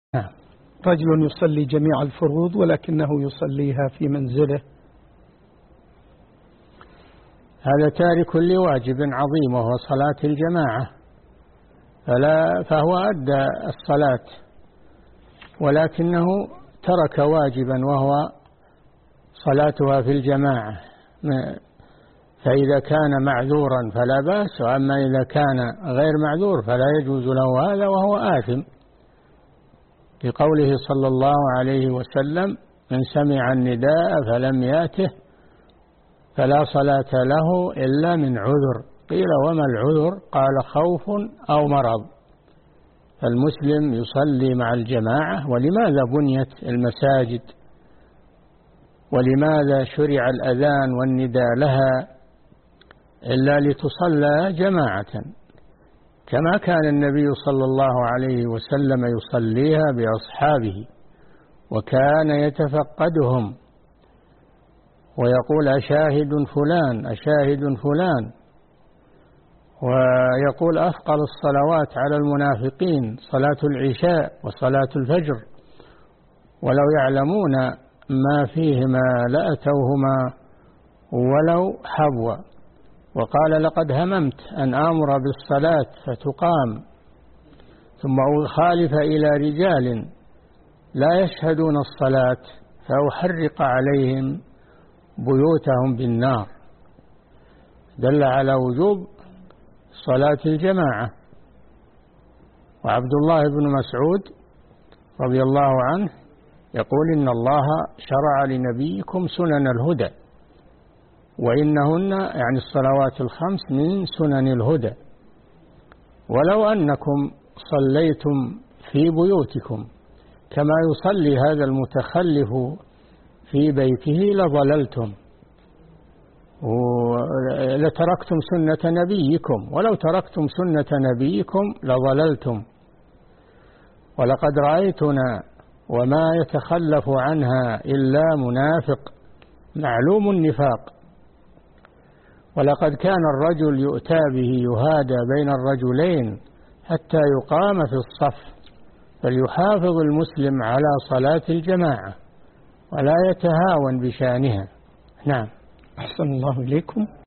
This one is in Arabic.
نعم. رجل يصلي جميع الفروض ولكنه يصليها في منزله، هذا تارك لواجب عظيم وهو صلاة الجماعة، فهو أدى الصلاة ولكنه ترك واجبا وهو صلاتها في الجماعة، فإذا كان معذورا فلا بأس، وأما إذا كان غير معذور فلا يجوز له هذا وهو آثم، لقوله صلى الله عليه وسلم: من سمع النداء فلم يأته فلا صلاة له إلا من عذر. قيل: وما العذر؟ قال: خوف أو مرض. فالمسلم يصلي مع الجماعة. ولماذا بنيت المساجد؟ ولماذا شرع الأذان والنداء لها؟ إلا لتصلى جماعة، كما كان النبي صلى الله عليه وسلم يصليها بأصحابه، وكان يتفقدهم ويقول: أشاهد فلان أشاهد فلان، ويقول: أثقل الصلوات على المنافقين صلاة العشاء وصلاة الفجر، ولو يعلمون ما فيهما لأتوهما ولو حبوا. وقال: لقد هممت أن آمر بالصلاة فتقام ثم أخالف إلى رجال لا يشهدون الصلاة فأحرق عليهم بيوتهم بالنار. دل على وجوب صلاة الجماعة. وعبد الله بن مسعود رضي الله عنه يقول: إن الله شرع لنبيكم سنن الهدى، وإنهن يعني الصلوات الخمس من سنن الهدى، ولو أنكم صليتم في بيوتكم كما يصلي هذا المتخلف في بيته لضللتم ولتركتم سنة نبيكم، ولو تركتم سنة نبيكم لضللتم. ولقد رأيتنا وما يتخلف عنها إلا منافق معلوم النفاق. ولقد كان الرجل يؤتى به يهادى بين الرجلين حتى يقام في الصف، فليحافظ المسلم على صلاة الجماعة ولا يتهاون بشأنها. نعم. أحسن الله إليكم.